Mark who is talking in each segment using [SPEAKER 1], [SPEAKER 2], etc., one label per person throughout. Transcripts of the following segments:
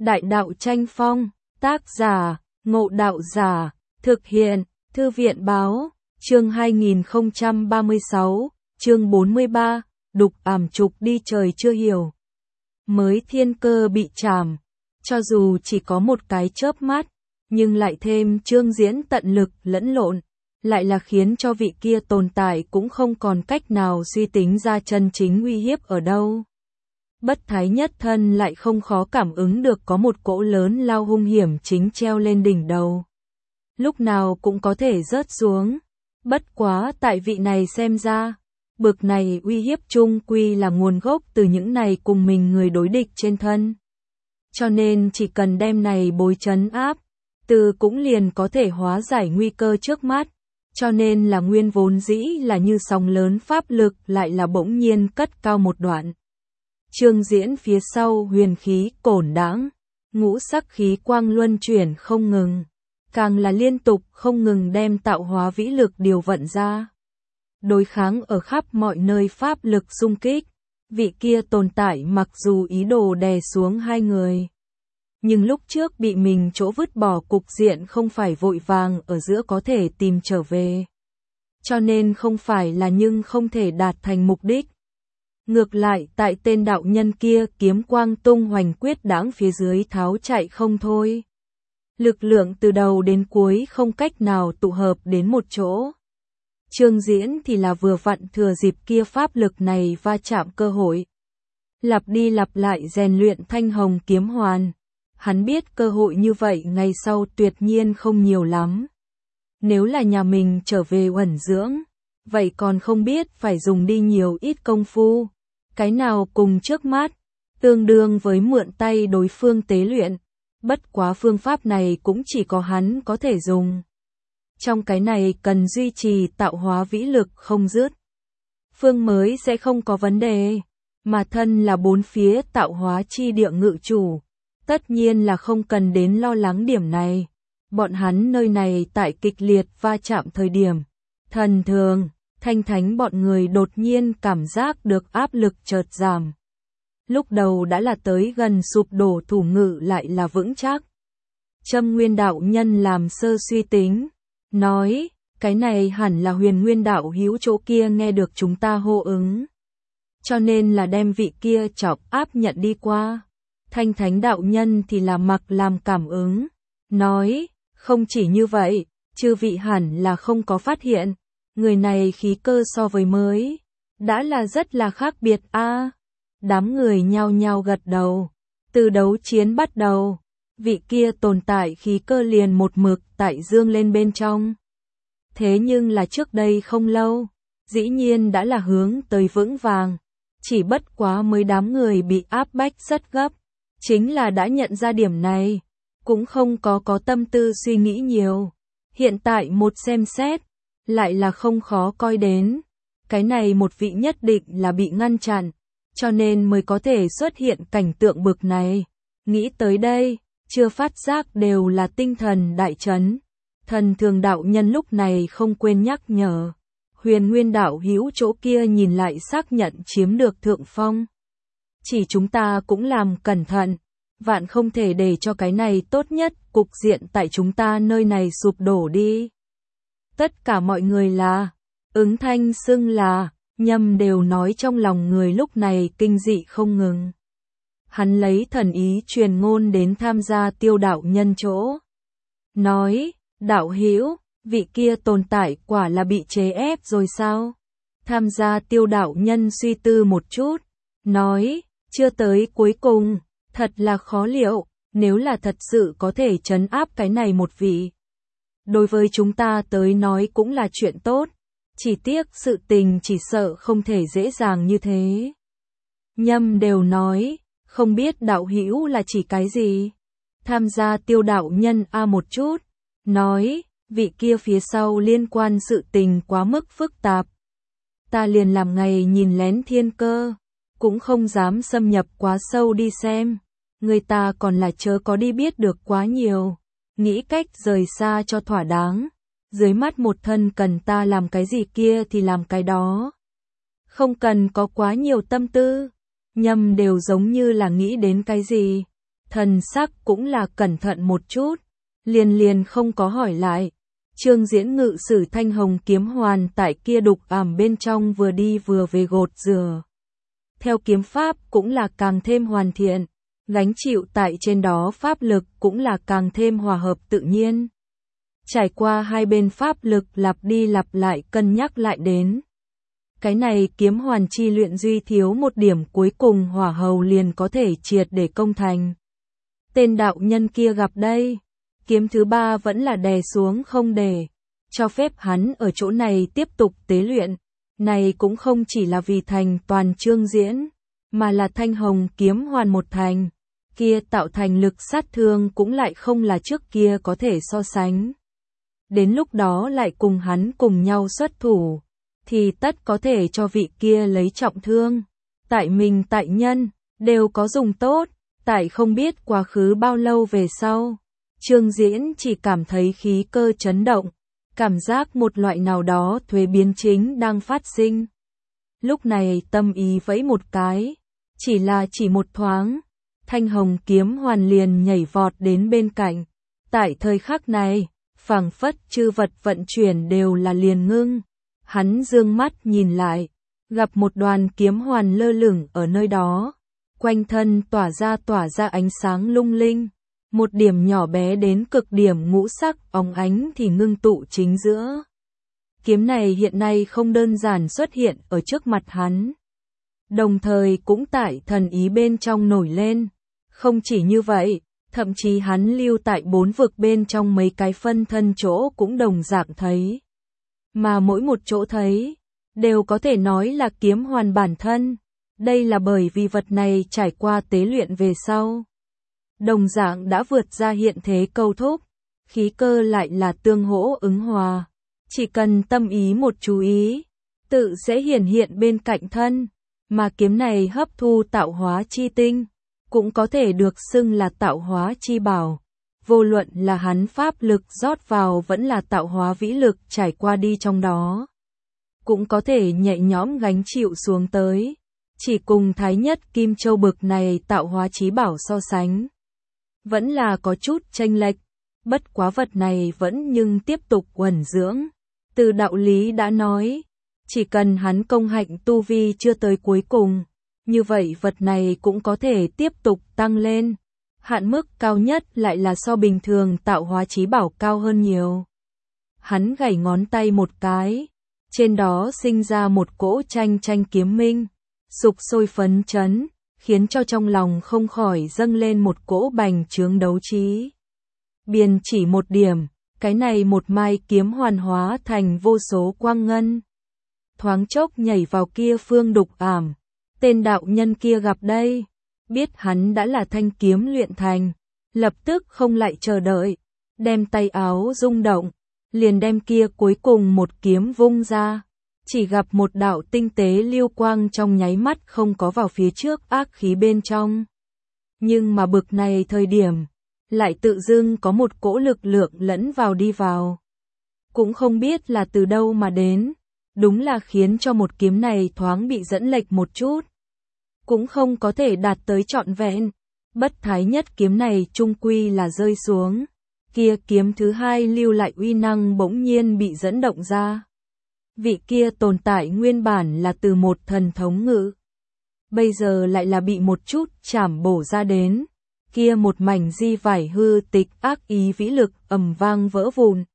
[SPEAKER 1] Đại đạo tranh phong, tác giả, Ngộ Đạo Giả, thực hiện, Thư viện báo, chương 2036, chương 43, đục ảm trục đi trời chưa hiểu. Mới thiên cơ bị trảm, cho dù chỉ có một cái chớp mắt, nhưng lại thêm Trương Diễn tận lực lẫn lộn, lại là khiến cho vị kia tồn tại cũng không còn cách nào suy tính ra chân chính uy hiếp ở đâu. Bất thái nhất thân lại không khó cảm ứng được có một cỗ lớn lao hung hiểm chính treo lên đỉnh đầu. Lúc nào cũng có thể rớt xuống. Bất quá tại vị này xem ra, bực này uy hiếp chung quy là nguồn gốc từ những này cùng mình người đối địch trên thân. Cho nên chỉ cần đem này bối trấn áp, từ cũng liền có thể hóa giải nguy cơ trước mắt. Cho nên là nguyên vốn dĩ là như sóng lớn pháp lực lại là bỗng nhiên cất cao một đoạn. Trương Diễn phía sau huyền khí cổn đãng, ngũ sắc khí quang luân chuyển không ngừng, càng là liên tục không ngừng đem tạo hóa vĩ lực điều vận ra. Đối kháng ở khắp mọi nơi pháp lực xung kích, vị kia tồn tại mặc dù ý đồ đè xuống hai người. Nhưng lúc trước bị mình chỗ vứt bỏ cục diện không phải vội vàng ở giữa có thể tìm trở về. Cho nên không phải là nhưng không thể đạt thành mục đích. Ngược lại tại tên đạo nhân kia kiếm quang tung hoành quyết đãng phía dưới tháo chạy không thôi. Lực lượng từ đầu đến cuối không cách nào tụ hợp đến một chỗ. Trương Diễn thì là vừa vặn thừa dịp kia pháp lực này va chạm cơ hội. Lặp đi lặp lại rèn luyện thanh hồng kiếm hoàn. Hắn biết cơ hội như vậy ngày sau tuyệt nhiên không nhiều lắm. Nếu là nhà mình trở về ẩn dưỡng, vậy còn không biết phải dùng đi nhiều ít công phu. Cái nào cùng trước mắt, tương đương với mượn tay đối phương tế luyện. Bất quá phương pháp này cũng chỉ có hắn có thể dùng. Trong cái này cần duy trì tạo hóa vĩ lực không dứt. Phương mới sẽ không có vấn đề, mà thân là bốn phía tạo hóa chi địa ngự chủ. Tất nhiên là không cần đến lo lắng điểm này. Bọn hắn nơi này tại kịch liệt va chạm thời điểm. Thần thường, thanh thánh bọn người đột nhiên cảm giác được áp lực chợt giảm. Lúc đầu đã là tới gần sụp đổ thủ ngự lại là vững chắc. Châm Nguyên đạo nhân làm sơ suy tính, nói, cái này hẳn là Huyền Nguyên đạo hữu chỗ kia nghe được chúng ta hô ứng. Cho nên là đem vị kia chọc áp nhận đi qua. Thanh thánh đạo nhân thì là mặc làm cảm ứng, nói, không chỉ như vậy, chư vị hẳn là không có phát hiện, người này khí cơ so với mới, đã là rất là khác biệt a. Đám người nhao nhao gật đầu, từ đấu chiến bắt đầu, vị kia tồn tại khí cơ liền một mực tại dương lên bên trong. Thế nhưng là trước đây không lâu, dĩ nhiên đã là hướng tới vững vàng, chỉ bất quá mới đám người bị áp bách rất gấp. Chính là đã nhận ra điểm này, cũng không có tâm tư suy nghĩ nhiều. Hiện tại một xem xét, lại là không khó coi đến. Cái này một vị nhất định là bị ngăn chặn, cho nên mới có thể xuất hiện cảnh tượng bực này. Nghĩ tới đây, chưa phát giác đều là tinh thần đại chấn. Thần thường đạo nhân lúc này không quên nhắc nhở. Huyền Nguyên đạo hữu chỗ kia nhìn lại xác nhận chiếm được thượng phong. Chỉ chúng ta cũng làm cẩn thận, vạn không thể để cho cái này tốt nhất cục diện tại chúng ta nơi này sụp đổ đi. Tất cả mọi người là, ứng thanh xưng là, Nhâm đều nói trong lòng người lúc này kinh dị không ngừng. Hắn lấy thần ý truyền ngôn đến tham gia Tiêu đạo nhân chỗ. Nói, đạo hữu, vị kia tồn tại quả là bị chế ép rồi sao? Tham gia Tiêu đạo nhân suy tư một chút, nói, chưa tới cuối cùng, thật là khó liệu, nếu là thật sự có thể trấn áp cái này một vị. Đối với chúng ta tới nói cũng là chuyện tốt, chỉ tiếc sự tình chỉ sợ không thể dễ dàng như thế. Nhâm đều nói, không biết đạo hữu là chỉ cái gì. Tham gia Tiêu đạo nhân một chút, nói, vị kia phía sau liên quan sự tình quá mức phức tạp. Ta liền làm ngày nhìn lén thiên cơ. Cũng không dám xâm nhập quá sâu đi xem, người ta còn là chớ có đi biết được quá nhiều, nghĩ cách rời xa cho thỏa đáng, dưới mắt một thân cần ta làm cái gì kia thì làm cái đó. Không cần có quá nhiều tâm tư, Nhâm đều giống như là nghĩ đến cái gì, thần sắc cũng là cẩn thận một chút, liền không có hỏi lại. Trương Diễn ngự sử thanh hồng kiếm hoàn tại kia đục ảm bên trong vừa đi vừa về gột rửa. Theo kiếm pháp cũng là càng thêm hoàn thiện, gánh chịu tại trên đó pháp lực cũng là càng thêm hòa hợp tự nhiên. Trải qua hai bên pháp lực lặp đi lặp lại cân nhắc lại đến. Cái này kiếm hoàn chi luyện duy thiếu một điểm cuối cùng hỏa hầu liền có thể triệt để công thành. Tên đạo nhân kia gặp đây, kiếm thứ ba vẫn là đè xuống không để, cho phép hắn ở chỗ này tiếp tục tế luyện. Này cũng không chỉ là vì thành toàn Trương Diễn, mà là thanh hồng kiếm hoàn một thành, kia tạo thành lực sát thương cũng lại không là trước kia có thể so sánh. Đến lúc đó lại cùng hắn cùng nhau xuất thủ, thì tất có thể cho vị kia lấy trọng thương. Tại mình tại nhân, đều có dùng tốt, tại không biết quá khứ bao lâu về sau. Trương Diễn chỉ cảm thấy khí cơ chấn động, cảm giác một loại nào đó thuế biến chính đang phát sinh. Lúc này tâm ý vẫy một cái, chỉ một thoáng, thanh hồng kiếm hoàn liền nhảy vọt đến bên cạnh. Tại thời khắc này, phảng phất chư vật vận chuyển đều là liền ngưng. Hắn dương mắt nhìn lại, gặp một đoàn kiếm hoàn lơ lửng ở nơi đó, quanh thân tỏa ra ánh sáng lung linh. Một điểm nhỏ bé đến cực điểm ngũ sắc óng ánh thì ngưng tụ chính giữa. Kiếm này hiện nay không đơn giản xuất hiện ở trước mặt hắn, đồng thời cũng tại thần ý bên trong nổi lên. Không chỉ như vậy, thậm chí hắn lưu tại bốn vực bên trong mấy cái phân thân chỗ cũng đồng dạng thấy. Mà mỗi một chỗ thấy, đều có thể nói là kiếm hoàn bản thân. Đây là bởi vì vật này trải qua tế luyện về sau, đồng dạng đã vượt ra hiện thế câu thúc, khí cơ lại là tương hỗ ứng hòa. Chỉ cần tâm ý một chú ý, tự sẽ hiển hiện bên cạnh thân, mà kiếm này hấp thu tạo hóa chi tinh, cũng có thể được xưng là tạo hóa chi bảo. Vô luận là hắn pháp lực rót vào vẫn là tạo hóa vĩ lực trải qua đi trong đó, cũng có thể nhẹ nhõm gánh chịu xuống tới. Chỉ cùng Thái Nhất Kim Châu bực này tạo hóa chí bảo so sánh, vẫn là có chút chênh lệch. Bất quá vật này vẫn nhưng tiếp tục uẩn dưỡng. Từ đạo lý đã nói, chỉ cần hắn công hạnh tu vi chưa tới cuối cùng, như vậy vật này cũng có thể tiếp tục tăng lên. Hạn mức cao nhất lại là so bình thường tạo hóa chí bảo cao hơn nhiều. Hắn gảy ngón tay một cái, trên đó sinh ra một cỗ tranh kiếm minh, sục sôi phấn chấn, khiến cho trong lòng không khỏi dâng lên một cỗ bành trướng đấu trí. Biên chỉ một điểm, cái này một mai kiếm hoàn hóa thành vô số quang ngân. Thoáng chốc nhảy vào kia phương đục ảm, tên đạo nhân kia gặp đây, biết hắn đã là thanh kiếm luyện thành, lập tức không lại chờ đợi, đem tay áo rung động, liền đem kia cuối cùng một kiếm vung ra. Chỉ gặp một đạo tinh tế lưu quang trong nháy mắt không có vào phía trước ác khí bên trong. Nhưng mà bực này thời điểm, lại tự dưng có một cỗ lực lượng lẫn vào đi vào. Cũng không biết là từ đâu mà đến, đúng là khiến cho một kiếm này thoáng bị dẫn lệch một chút. Cũng không có thể đạt tới trọn vẹn, bất thái nhất kiếm này chung quy là rơi xuống. Kia kiếm thứ hai lưu lại uy năng bỗng nhiên bị dẫn động ra. Vị kia tồn tại nguyên bản là từ một thần thống ngự, bây giờ lại là bị một chút chảm bổ ra đến. Kia một mảnh di vải hư tịch ác ý vĩ lực ầm vang vỡ vụn.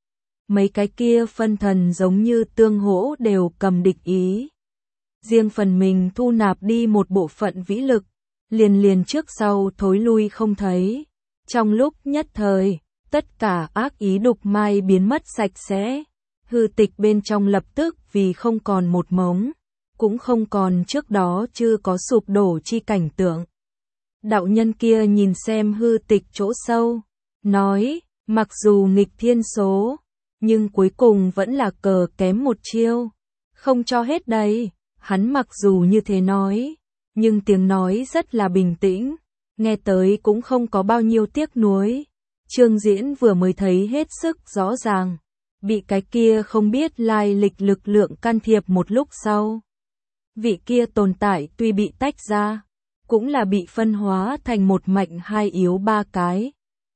[SPEAKER 1] Mấy cái kia phân thần giống như tương hỗ đều cầm địch ý. Riêng phần mình thu nạp đi một bộ phận vĩ lực, liền trước sau thối lui không thấy. Trong lúc nhất thời, tất cả ác ý đục mai biến mất sạch sẽ. Hư tịch bên trong lập tức vì không còn một mống, cũng không còn trước đó chưa có sụp đổ chi cảnh tượng. Đạo nhân kia nhìn xem hư tịch chỗ sâu, nói, mặc dù nghịch thiên số, nhưng cuối cùng vẫn là cờ kém một chiêu, không cho hết đây. Hắn mặc dù như thế nói, nhưng tiếng nói rất là bình tĩnh, nghe tới cũng không có bao nhiêu tiếc nuối. Trương Diễn vừa mới thấy hết sức rõ ràng, bị cái kia không biết lai lịch lực lượng can thiệp một lúc sau. Vị kia tồn tại tuy bị tách ra, cũng là bị phân hóa thành một mạnh hai yếu ba cái,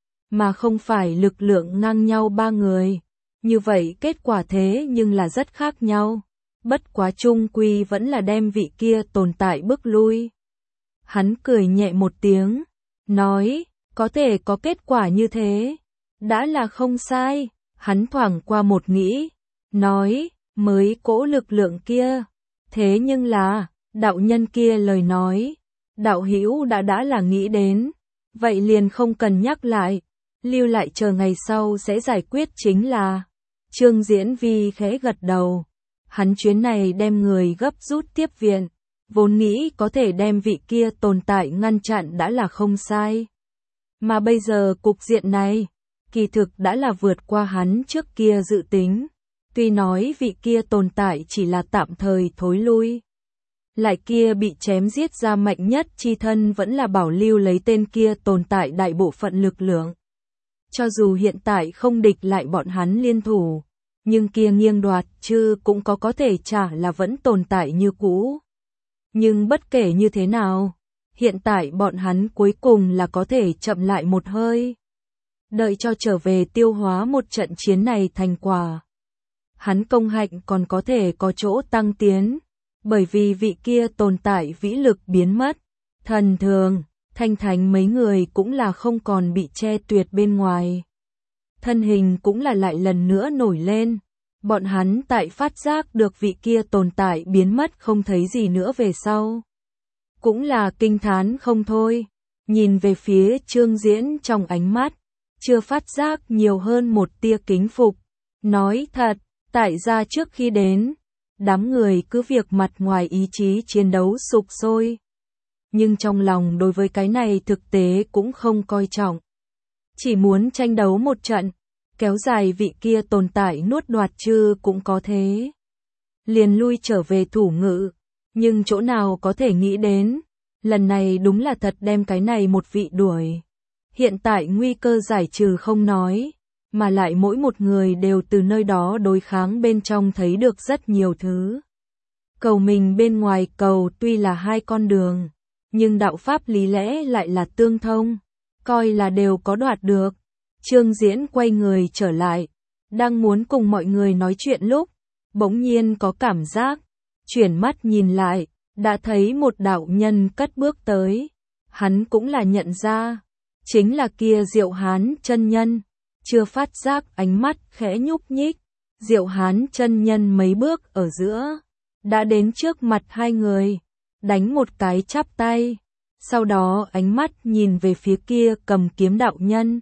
[SPEAKER 1] mà không phải lực lượng ngang nhau ba người. Như vậy kết quả thế nhưng là rất khác nhau. Bất quá chung quy vẫn là đem vị kia tồn tại bước lui. Hắn cười nhẹ một tiếng, nói, có thể có kết quả như thế, đã là không sai. Hắn thoảng qua một nghĩ, nói, mới cỗ lực lượng kia. Thế nhưng là, đạo nhân kia lời nói, đạo hữu đã là nghĩ đến, vậy liền không cần nhắc lại, lưu lại chờ ngày sau sẽ giải quyết chính là. Trương Diễn Vi khẽ gật đầu, hắn chuyến này đem người gấp rút tiếp viện, vốn nghĩ có thể đem vị kia tồn tại ngăn chặn đã là không sai. Mà bây giờ cục diện này, kỳ thực đã là vượt qua hắn trước kia dự tính, tuy nói vị kia tồn tại chỉ là tạm thời thối lui. Lại kia bị chém giết ra mạnh nhất chi thân vẫn là bảo lưu lấy tên kia tồn tại đại bộ phận lực lượng. Cho dù hiện tại không địch lại bọn hắn liên thủ, nhưng kia nghiêng đoạt chứ cũng có thể trả là vẫn tồn tại như cũ. Nhưng bất kể như thế nào, hiện tại bọn hắn cuối cùng là có thể chậm lại một hơi. Đợi cho trở về tiêu hóa một trận chiến này thành quả. Hắn công hạnh còn có thể có chỗ tăng tiến, bởi vì vị kia tồn tại vĩ lực biến mất. Thần thường, Thanh Thánh mấy người cũng là không còn bị che tuyệt bên ngoài. Thân hình cũng là lại lần nữa nổi lên. Bọn hắn tại phát giác được vị kia tồn tại biến mất không thấy gì nữa về sau. Cũng là kinh thán không thôi. Nhìn về phía Trương Diễn trong ánh mắt, chưa phát giác nhiều hơn một tia kính phục. Nói thật, tại ra trước khi đến, đám người cứ việc mặt ngoài ý chí chiến đấu sục sôi. Nhưng trong lòng đối với cái này thực tế cũng không coi trọng. Chỉ muốn tranh đấu một trận, kéo dài vị kia tồn tại nuốt đoạt chứ cũng có thế. Liền lui trở về thủ ngự, nhưng chỗ nào có thể nghĩ đến, lần này đúng là thật đem cái này một vị đuổi. Hiện tại nguy cơ giải trừ không nói, mà lại mỗi một người đều từ nơi đó đối kháng bên trong thấy được rất nhiều thứ. Cầu mình bên ngoài cầu tuy là hai con đường, nhưng đạo pháp lý lẽ lại là tương thông, coi là đều có đoạt được. Trương Diễn quay người trở lại, đang muốn cùng mọi người nói chuyện lúc, bỗng nhiên có cảm giác, chuyển mắt nhìn lại, đã thấy một đạo nhân cất bước tới. Hắn cũng là nhận ra, chính là kia Diệu Hán chân nhân. Chưa phát giác ánh mắt khẽ nhúc nhích, Diệu Hán chân nhân mấy bước ở giữa, đã đến trước mặt hai người, đánh một cái chắp tay, sau đó ánh mắt nhìn về phía kia cầm kiếm đạo nhân.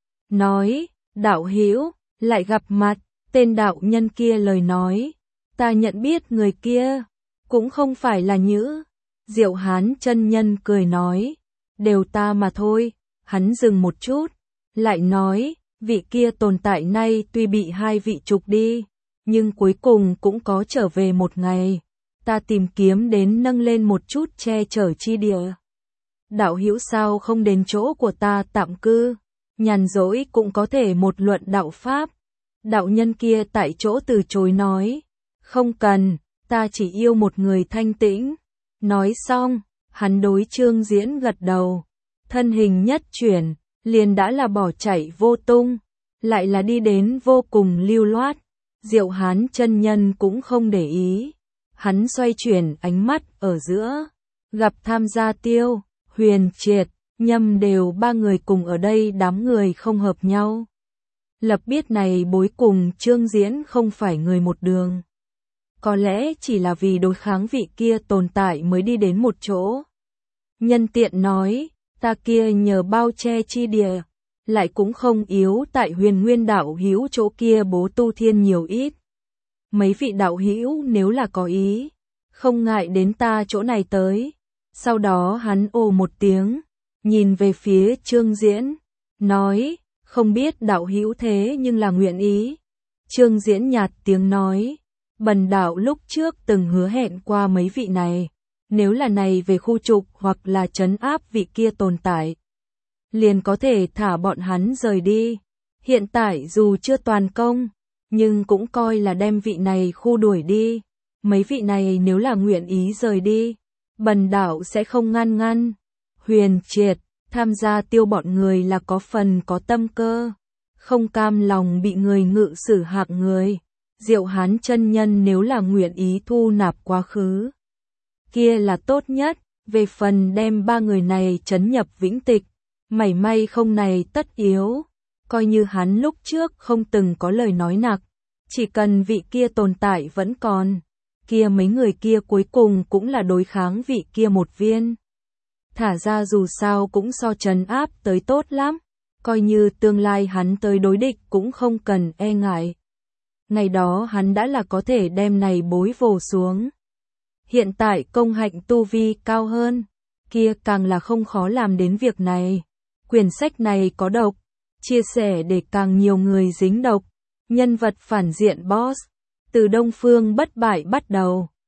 [SPEAKER 1] Nói, đạo hữu, lại gặp mặt. Tên đạo nhân kia lời nói, ta nhận biết người kia, cũng không phải là Nhữ. Diệu Hán chân nhân cười nói, đều ta mà thôi. Hắn dừng một chút, lại nói, vị kia tồn tại nay tuy bị hai vị trục đi, nhưng cuối cùng cũng có trở về một ngày. Ta tìm kiếm đến nâng lên một chút che chở chi địa. Đạo hữu sao không đến chỗ của ta tạm cư, nhàn rỗi cũng có thể một luận đạo pháp. Đạo nhân kia tại chỗ từ chối nói, không cần, ta chỉ yêu một người thanh tĩnh. Nói xong, hắn đối Trương Diễn gật đầu, thân hình nhất chuyển, liền đã là bỏ chạy vô tung, lại là đi đến vô cùng lưu loát. Diệu Hán chân nhân cũng không để ý, hắn xoay chuyển ánh mắt ở giữa, gặp tham gia Tiêu, Huyền Triệt, Nhâm đều ba người cùng ở đây đám người không hợp nhau. Lập biết này bối cùng Trương Diễn không phải người một đường. Có lẽ chỉ là vì đối kháng vị kia tồn tại mới đi đến một chỗ. Nhân tiện nói, ta kia nhờ bao che chi địa, lại cũng không yếu tại Huyền Nguyên đạo hữu chỗ kia bố tu thiên nhiều ít. Mấy vị đạo hữu nếu là có ý, không ngại đến ta chỗ này tới. Sau đó hắn ồ một tiếng, nhìn về phía Trương Diễn, nói, không biết đạo hữu thế nhưng là nguyện ý. Trương Diễn nhạt tiếng nói, bần đạo lúc trước từng hứa hẹn qua mấy vị này, nếu là này về khu trục hoặc là trấn áp vị kia tồn tại, liền có thể thả bọn hắn rời đi. Hiện tại dù chưa toàn công, nhưng cũng coi là đem vị này khu đuổi đi. Mấy vị này nếu là nguyện ý rời đi, Bần đạo sẽ không ngăn. Huyền Triệt, tham gia tiêu bọn người là có phần có tâm cơ, không cam lòng bị người ngự xử hạc người. Diệu Hán chân nhân nếu là nguyện ý thu nạp quá khứ, kia là tốt nhất, về phần đem ba người này trấn nhập vĩnh tịch, mảy may không này tất yếu, coi như hắn lúc trước không từng có lời nói nặng, chỉ cần vị kia tồn tại vẫn còn, kia mấy người kia cuối cùng cũng là đối kháng vị kia một viên. Thả ra dù sao cũng so trấn áp tới tốt lắm, coi như tương lai hắn tới đối địch cũng không cần e ngại. Ngày đó hắn đã là có thể đem này bối vồ xuống. Hiện tại công hạnh tu vi cao hơn, kia càng là không khó làm đến việc này. Quyển sách này có độc, chia sẻ để càng nhiều người dính độc. Nhân vật phản diện boss, từ Đông Phương bất bại bắt đầu.